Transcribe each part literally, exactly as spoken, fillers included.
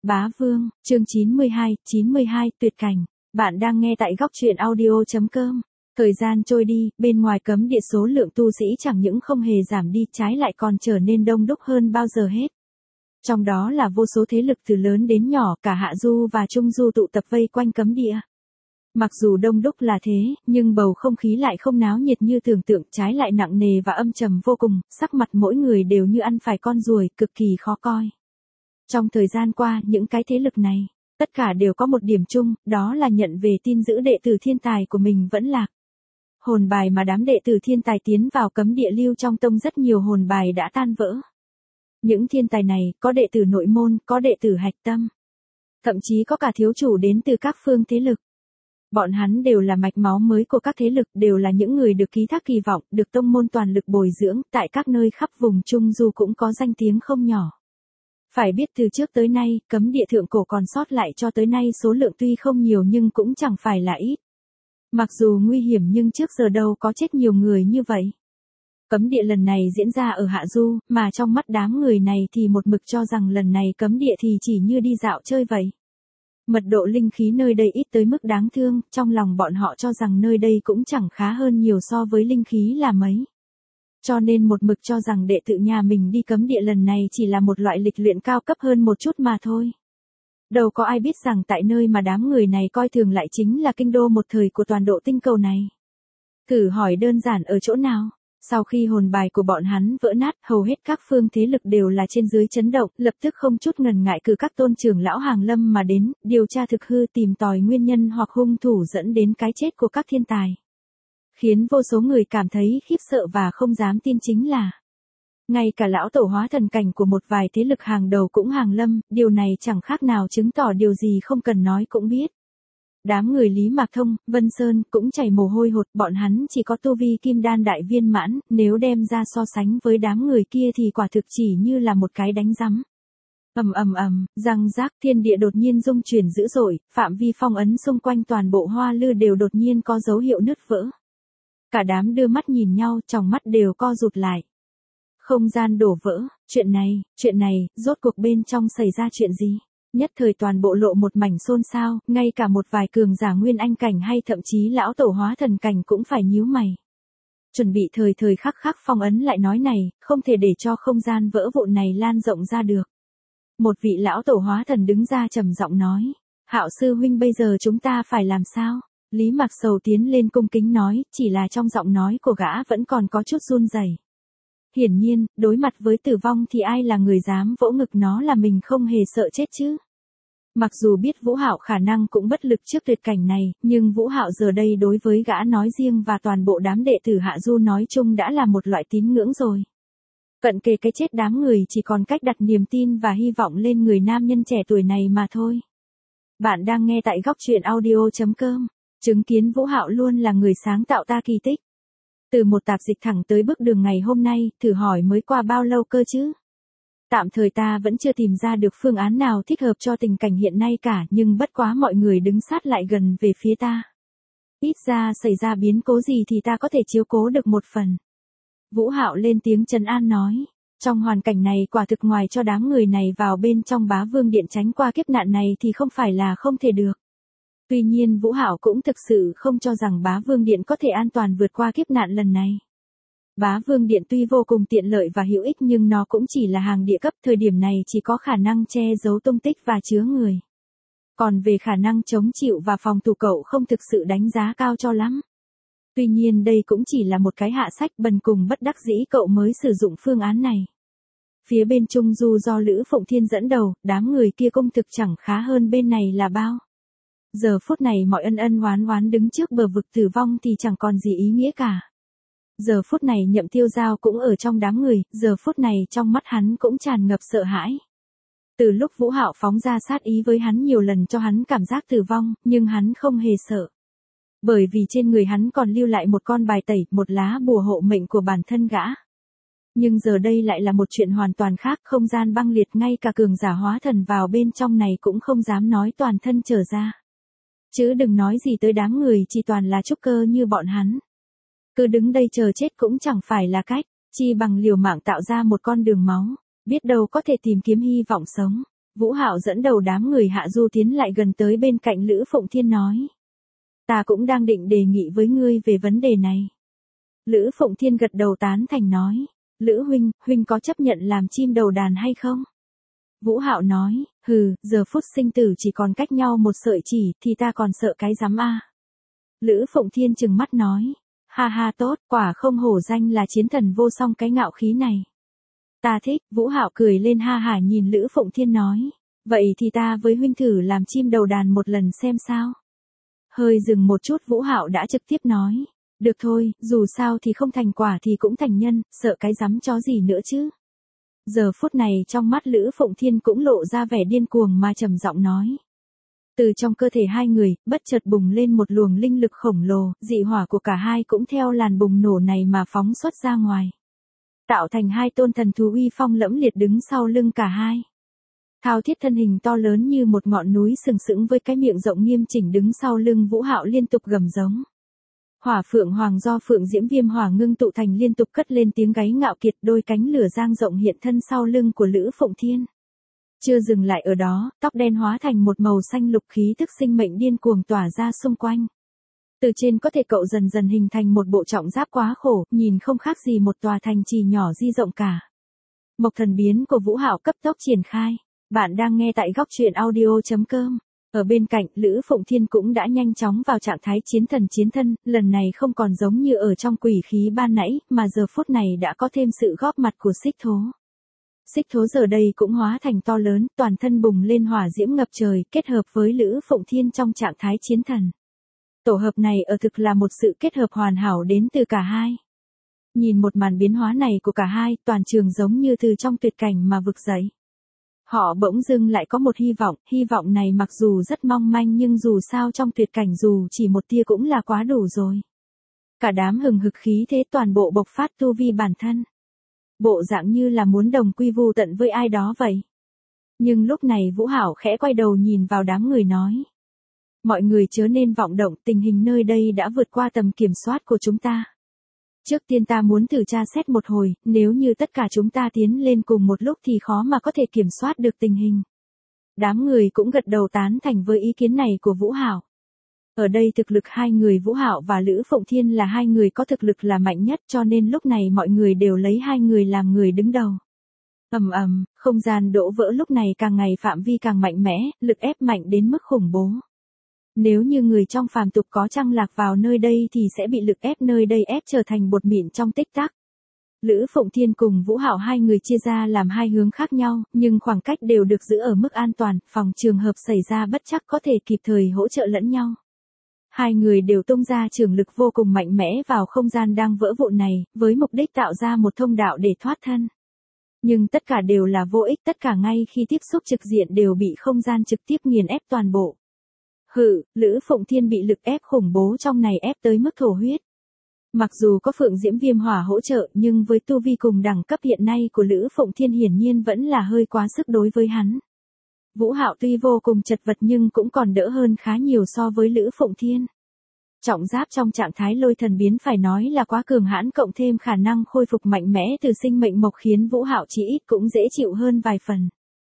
Bá Vương, chương chín mươi hai, chín mươi hai, tuyệt cảnh. Bạn đang nghe tại góc truyện audio chấm com. Thời gian trôi đi, bên ngoài cấm địa số lượng tu sĩ chẳng những không hề giảm đi, trái lại còn trở nên đông đúc hơn bao giờ hết. Trong đó là vô số thế lực từ lớn đến nhỏ, cả Hạ Du và Trung Du tụ tập vây quanh cấm địa. Mặc dù đông đúc là thế, nhưng bầu không khí lại không náo nhiệt như tưởng tượng, trái lại nặng nề và âm trầm vô cùng, sắc mặt mỗi người đều như ăn phải con ruồi, cực kỳ khó coi. Trong thời gian qua, những cái thế lực này, tất cả đều có một điểm chung, đó là nhận về tin giữ đệ tử thiên tài của mình vẫn lạc. Hồn bài mà đám đệ tử thiên tài tiến vào cấm địa lưu trong tông, rất nhiều hồn bài đã tan vỡ. Những thiên tài này, có đệ tử nội môn, có đệ tử hạch tâm. Thậm chí có cả thiếu chủ đến từ các phương thế lực. Bọn hắn đều là mạch máu mới của các thế lực, đều là những người được ký thác kỳ vọng, được tông môn toàn lực bồi dưỡng, tại các nơi khắp vùng Trung Du cũng có danh tiếng không nhỏ. Phải biết từ trước tới nay, cấm địa thượng cổ còn sót lại cho tới nay số lượng tuy không nhiều nhưng cũng chẳng phải là ít. Mặc dù nguy hiểm nhưng trước giờ đâu có chết nhiều người như vậy. Cấm địa lần này diễn ra ở Hạ Du, mà trong mắt đám người này thì một mực cho rằng lần này cấm địa thì chỉ như đi dạo chơi vậy. Mật độ linh khí nơi đây ít tới mức đáng thương, trong lòng bọn họ cho rằng nơi đây cũng chẳng khá hơn nhiều so với linh khí là mấy. Cho nên một mực cho rằng đệ tử nhà mình đi cấm địa lần này chỉ là một loại lịch luyện cao cấp hơn một chút mà thôi. Đâu có ai biết rằng tại nơi mà đám người này coi thường lại chính là kinh đô một thời của toàn độ tinh cầu này. Thử hỏi đơn giản ở chỗ nào? Sau khi hồn bài của bọn hắn vỡ nát, hầu hết các phương thế lực đều là trên dưới chấn động, lập tức không chút ngần ngại cử các tôn trưởng lão hàng lâm mà đến, điều tra thực hư, tìm tòi nguyên nhân hoặc hung thủ dẫn đến cái chết của các thiên tài. Khiến vô số người cảm thấy khiếp sợ và không dám tin chính là ngay cả lão tổ hóa thần cảnh của một vài thế lực hàng đầu cũng hàng lâm, điều này chẳng khác nào chứng tỏ điều gì không cần nói cũng biết. Đám người Lý Mạc Thông, Vân Sơn cũng chảy mồ hôi hột, bọn hắn chỉ có tu vi kim đan đại viên mãn, nếu đem ra so sánh với đám người kia thì quả thực chỉ như là một cái đánh rắm. Ầm ầm ầm, răng rác, thiên địa đột nhiên rung chuyển dữ dội, phạm vi phong ấn xung quanh toàn bộ Hoa Lư đều đột nhiên có dấu hiệu nứt vỡ. Cả đám đưa mắt nhìn nhau, tròng mắt đều co rụt lại. Không gian đổ vỡ, chuyện này, chuyện này, rốt cuộc bên trong xảy ra chuyện gì? Nhất thời toàn bộ lộ một mảnh xôn xao, ngay cả một vài cường giả nguyên anh cảnh hay thậm chí lão tổ hóa thần cảnh cũng phải nhíu mày. Chuẩn bị thời thời khắc khắc phong ấn lại nói này, không thể để cho không gian vỡ vụn này lan rộng ra được. Một vị lão tổ hóa thần đứng ra trầm giọng nói, Hạo sư huynh, bây giờ chúng ta phải làm sao? Lý Mạc Sầu tiến lên cung kính nói, chỉ là trong giọng nói của gã vẫn còn có chút run rẩy. Hiển nhiên, đối mặt với tử vong thì ai là người dám vỗ ngực nó là mình không hề sợ chết chứ. Mặc dù biết Vũ Hạo khả năng cũng bất lực trước tuyệt cảnh này, nhưng Vũ Hạo giờ đây đối với gã nói riêng và toàn bộ đám đệ tử Hạ Du nói chung đã là một loại tín ngưỡng rồi. Cận kề cái chết đám người chỉ còn cách đặt niềm tin và hy vọng lên người nam nhân trẻ tuổi này mà thôi. Bạn đang nghe tại góc truyện audio chấm com. Chứng kiến Vũ Hạo luôn là người sáng tạo ta kỳ tích. Từ một tạp dịch thẳng tới bước đường ngày hôm nay, thử hỏi mới qua bao lâu cơ chứ? Tạm thời ta vẫn chưa tìm ra được phương án nào thích hợp cho tình cảnh hiện nay cả, nhưng bất quá mọi người đứng sát lại gần về phía ta. Ít ra xảy ra biến cố gì thì ta có thể chiếu cố được một phần. Vũ Hạo lên tiếng trấn an nói. Trong hoàn cảnh này quả thực ngoài cho đám người này vào bên trong Bá Vương Điện tránh qua kiếp nạn này thì không phải là không thể được. Tuy nhiên Vũ Hạo cũng thực sự không cho rằng Bá Vương Điện có thể an toàn vượt qua kiếp nạn lần này. Bá Vương Điện tuy vô cùng tiện lợi và hữu ích nhưng nó cũng chỉ là hàng địa cấp, thời điểm này chỉ có khả năng che giấu tung tích và chứa người. Còn về khả năng chống chịu và phòng thủ cậu không thực sự đánh giá cao cho lắm. Tuy nhiên đây cũng chỉ là một cái hạ sách, bần cùng bất đắc dĩ cậu mới sử dụng phương án này. Phía bên Trung Du do Lữ Phụng Thiên dẫn đầu, đám người kia công thực chẳng khá hơn bên này là bao. Giờ phút này mọi ân ân oán oán đứng trước bờ vực tử vong thì chẳng còn gì ý nghĩa cả. Giờ phút này Nhậm Tiêu Giao cũng ở trong đám người, giờ phút này trong mắt hắn cũng tràn ngập sợ hãi. Từ lúc Vũ Hạo phóng ra sát ý với hắn nhiều lần cho hắn cảm giác tử vong, nhưng hắn không hề sợ. Bởi vì trên người hắn còn lưu lại một con bài tẩy, một lá bùa hộ mệnh của bản thân gã. Nhưng giờ đây lại là một chuyện hoàn toàn khác, không gian băng liệt, ngay cả cường giả hóa thần vào bên trong này cũng không dám nói toàn thân trở ra. Chứ đừng nói gì tới đám người chỉ toàn là trúc cơ như bọn hắn. Cứ đứng đây chờ chết cũng chẳng phải là cách, chi bằng liều mạng tạo ra một con đường máu, biết đâu có thể tìm kiếm hy vọng sống. Vũ Hạo dẫn đầu đám người Hạ Du tiến lại gần tới bên cạnh Lữ Phụng Thiên nói. Ta cũng đang định đề nghị với ngươi về vấn đề này. Lữ Phụng Thiên gật đầu tán thành nói. Lữ huynh, huynh có chấp nhận làm chim đầu đàn hay không? Vũ Hạo nói, hừ, giờ phút sinh tử chỉ còn cách nhau một sợi chỉ thì ta còn sợ cái rắm a. Lữ Phụng Thiên trừng mắt nói. Ha ha tốt, quả không hổ danh là chiến thần vô song cái ngạo khí này. Ta thích, Vũ Hạo cười lên ha hả nhìn Lữ Phụng Thiên nói. Vậy thì ta với huynh thử làm chim đầu đàn một lần xem sao. Hơi dừng một chút Vũ Hạo đã trực tiếp nói. Được thôi, dù sao thì không thành quả thì cũng thành nhân, sợ cái rắm chó gì nữa chứ. Giờ phút này trong mắt Lữ Phụng Thiên cũng lộ ra vẻ điên cuồng mà trầm giọng nói. Từ trong cơ thể hai người, bất chợt bùng lên một luồng linh lực khổng lồ, dị hỏa của cả hai cũng theo làn bùng nổ này mà phóng xuất ra ngoài. Tạo thành hai tôn thần thú uy phong lẫm liệt đứng sau lưng cả hai. Thao Thiết thân hình to lớn như một ngọn núi sừng sững với cái miệng rộng nghiêm chỉnh đứng sau lưng Vũ Hạo liên tục gầm giống. Hỏa Phượng Hoàng do Phượng Diễm Viêm Hỏa ngưng tụ thành liên tục cất lên tiếng gáy ngạo kiệt, đôi cánh lửa giang rộng hiện thân sau lưng của Lữ Phụng Thiên. Chưa dừng lại ở đó, tóc đen hóa thành một màu xanh lục, khí tức sinh mệnh điên cuồng tỏa ra xung quanh. Từ trên có thể cậu dần dần hình thành một bộ trọng giáp quá khổ, nhìn không khác gì một tòa thành trì nhỏ di rộng cả. Mộc thần biến của Vũ Hạo cấp tốc triển khai. Bạn đang nghe tại góc truyện audio chấm com. Ở bên cạnh, Lữ Phụng Thiên cũng đã nhanh chóng vào trạng thái chiến thần chiến thân, lần này không còn giống như ở trong quỷ khí ban nãy, mà giờ phút này đã có thêm sự góp mặt của Xích Thố. Xích Thố giờ đây cũng hóa thành to lớn, toàn thân bùng lên hỏa diễm ngập trời, kết hợp với Lữ Phụng Thiên trong trạng thái chiến thần. Tổ hợp này ở thực là một sự kết hợp hoàn hảo đến từ cả hai. Nhìn một màn biến hóa này của cả hai, toàn trường giống như từ trong tuyệt cảnh mà vực dậy. Họ bỗng dưng lại có một hy vọng, hy vọng này mặc dù rất mong manh nhưng dù sao trong tuyệt cảnh dù chỉ một tia cũng là quá đủ rồi. Cả đám hừng hực khí thế toàn bộ bộc phát tu vi bản thân. Bộ dạng như là muốn đồng quy vu tận với ai đó vậy. Nhưng lúc này Vũ Hạo khẽ quay đầu nhìn vào đám người nói. Mọi người chớ nên vọng động, tình hình nơi đây đã vượt qua tầm kiểm soát của chúng ta. Trước tiên ta muốn thử tra xét một hồi, nếu như tất cả chúng ta tiến lên cùng một lúc thì khó mà có thể kiểm soát được tình hình. Đám người cũng gật đầu tán thành với ý kiến này của Vũ Hạo. Ở đây thực lực hai người Vũ Hạo và Lữ Phụng Thiên là hai người có thực lực là mạnh nhất, cho nên lúc này mọi người đều lấy hai người làm người đứng đầu. Ầm ầm, không gian đổ vỡ lúc này càng ngày phạm vi càng mạnh mẽ, lực ép mạnh đến mức khủng bố. Nếu như người trong phàm tục có trăng lạc vào nơi đây thì sẽ bị lực ép nơi đây ép trở thành bột mịn trong tích tắc. Lữ Phụng Thiên cùng Vũ Hạo hai người chia ra làm hai hướng khác nhau, nhưng khoảng cách đều được giữ ở mức an toàn, phòng trường hợp xảy ra bất trắc có thể kịp thời hỗ trợ lẫn nhau. Hai người đều tung ra trường lực vô cùng mạnh mẽ vào không gian đang vỡ vụn này, với mục đích tạo ra một thông đạo để thoát thân. Nhưng tất cả đều là vô ích, tất cả ngay khi tiếp xúc trực diện đều bị không gian trực tiếp nghiền ép toàn bộ. Hự, Lữ Phụng Thiên bị lực ép khủng bố trong này ép tới mức thổ huyết. Mặc dù có Phượng Diễm Viêm Hỏa hỗ trợ nhưng với tu vi cùng đẳng cấp hiện nay của Lữ Phụng Thiên hiển nhiên vẫn là hơi quá sức đối với hắn. Vũ Hạo tuy vô cùng chật vật nhưng cũng còn đỡ hơn khá nhiều so với Lữ Phụng Thiên. Trọng giáp trong trạng thái lôi thần biến phải nói là quá cường hãn, cộng thêm khả năng khôi phục mạnh mẽ từ sinh mệnh mộc khiến Vũ Hạo chỉ ít cũng dễ chịu hơn vài phần.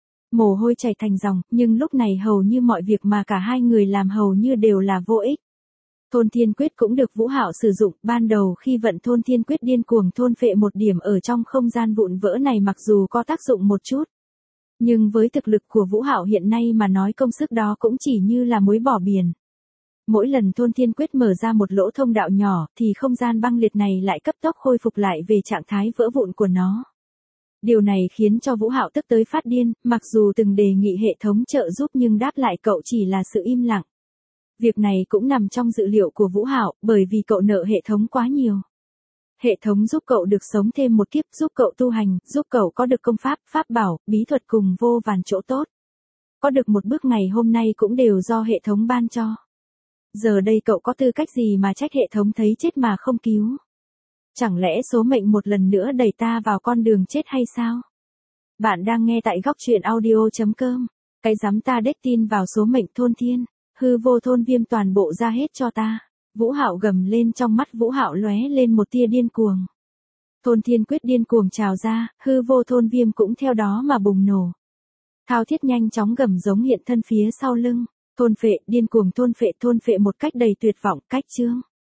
Mồ hôi chảy thành dòng, nhưng lúc này hầu như mọi việc mà cả hai người làm hầu như đều là vô ích. Thôn Thiên Quyết cũng được Vũ Hạo sử dụng, ban đầu khi vận Thôn Thiên Quyết điên cuồng thôn phệ một điểm ở trong không gian vụn vỡ này mặc dù có tác dụng một chút. Nhưng với thực lực của Vũ Hạo hiện nay mà nói công sức đó cũng chỉ như là muối bỏ biển. Mỗi lần Thôn Thiên Quyết mở ra một lỗ thông đạo nhỏ thì không gian băng liệt này lại cấp tốc khôi phục lại về trạng thái vỡ vụn của nó. Điều này khiến cho Vũ Hạo tức tới phát điên, mặc dù từng đề nghị hệ thống trợ giúp nhưng đáp lại cậu chỉ là sự im lặng. Việc này cũng nằm trong dự liệu của Vũ Hạo, bởi vì cậu nợ hệ thống quá nhiều. Hệ thống giúp cậu được sống thêm một kiếp, giúp cậu tu hành, giúp cậu có được công pháp, pháp bảo, bí thuật cùng vô vàn chỗ tốt. Có được một bước ngày hôm nay cũng đều do hệ thống ban cho. Giờ đây cậu có tư cách gì mà trách hệ thống thấy chết mà không cứu? Chẳng lẽ số mệnh một lần nữa đẩy ta vào con đường chết hay sao? Bạn đang nghe tại góc truyện audio chấm com. Cái dám ta đếch tin vào số mệnh Thôn Thiên, hư vô thôn viêm toàn bộ ra hết cho ta. Vũ Hạo gầm lên, trong mắt Vũ Hạo lóe lên một tia điên cuồng. Thôn Thiên Quyết điên cuồng trào ra, hư vô thôn viêm cũng theo đó mà bùng nổ. Thao thiết nhanh chóng gầm giống hiện thân phía sau lưng. Thôn phệ, điên cuồng thôn phệ, thôn phệ một cách đầy tuyệt vọng, cách chương.